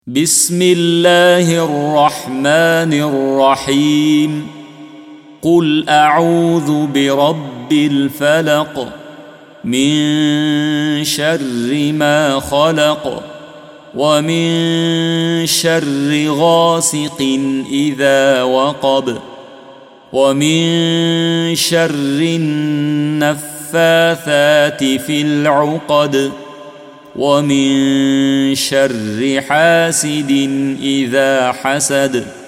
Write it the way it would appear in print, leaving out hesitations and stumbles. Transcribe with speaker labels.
Speaker 1: بسم الله الرحمن الرحيم. قل أعوذ برب الفلق من شر ما خلق ومن شر غاسق إذا وقب ومن شر النفاثات في العقد ومن شر حاسد إذا حسد.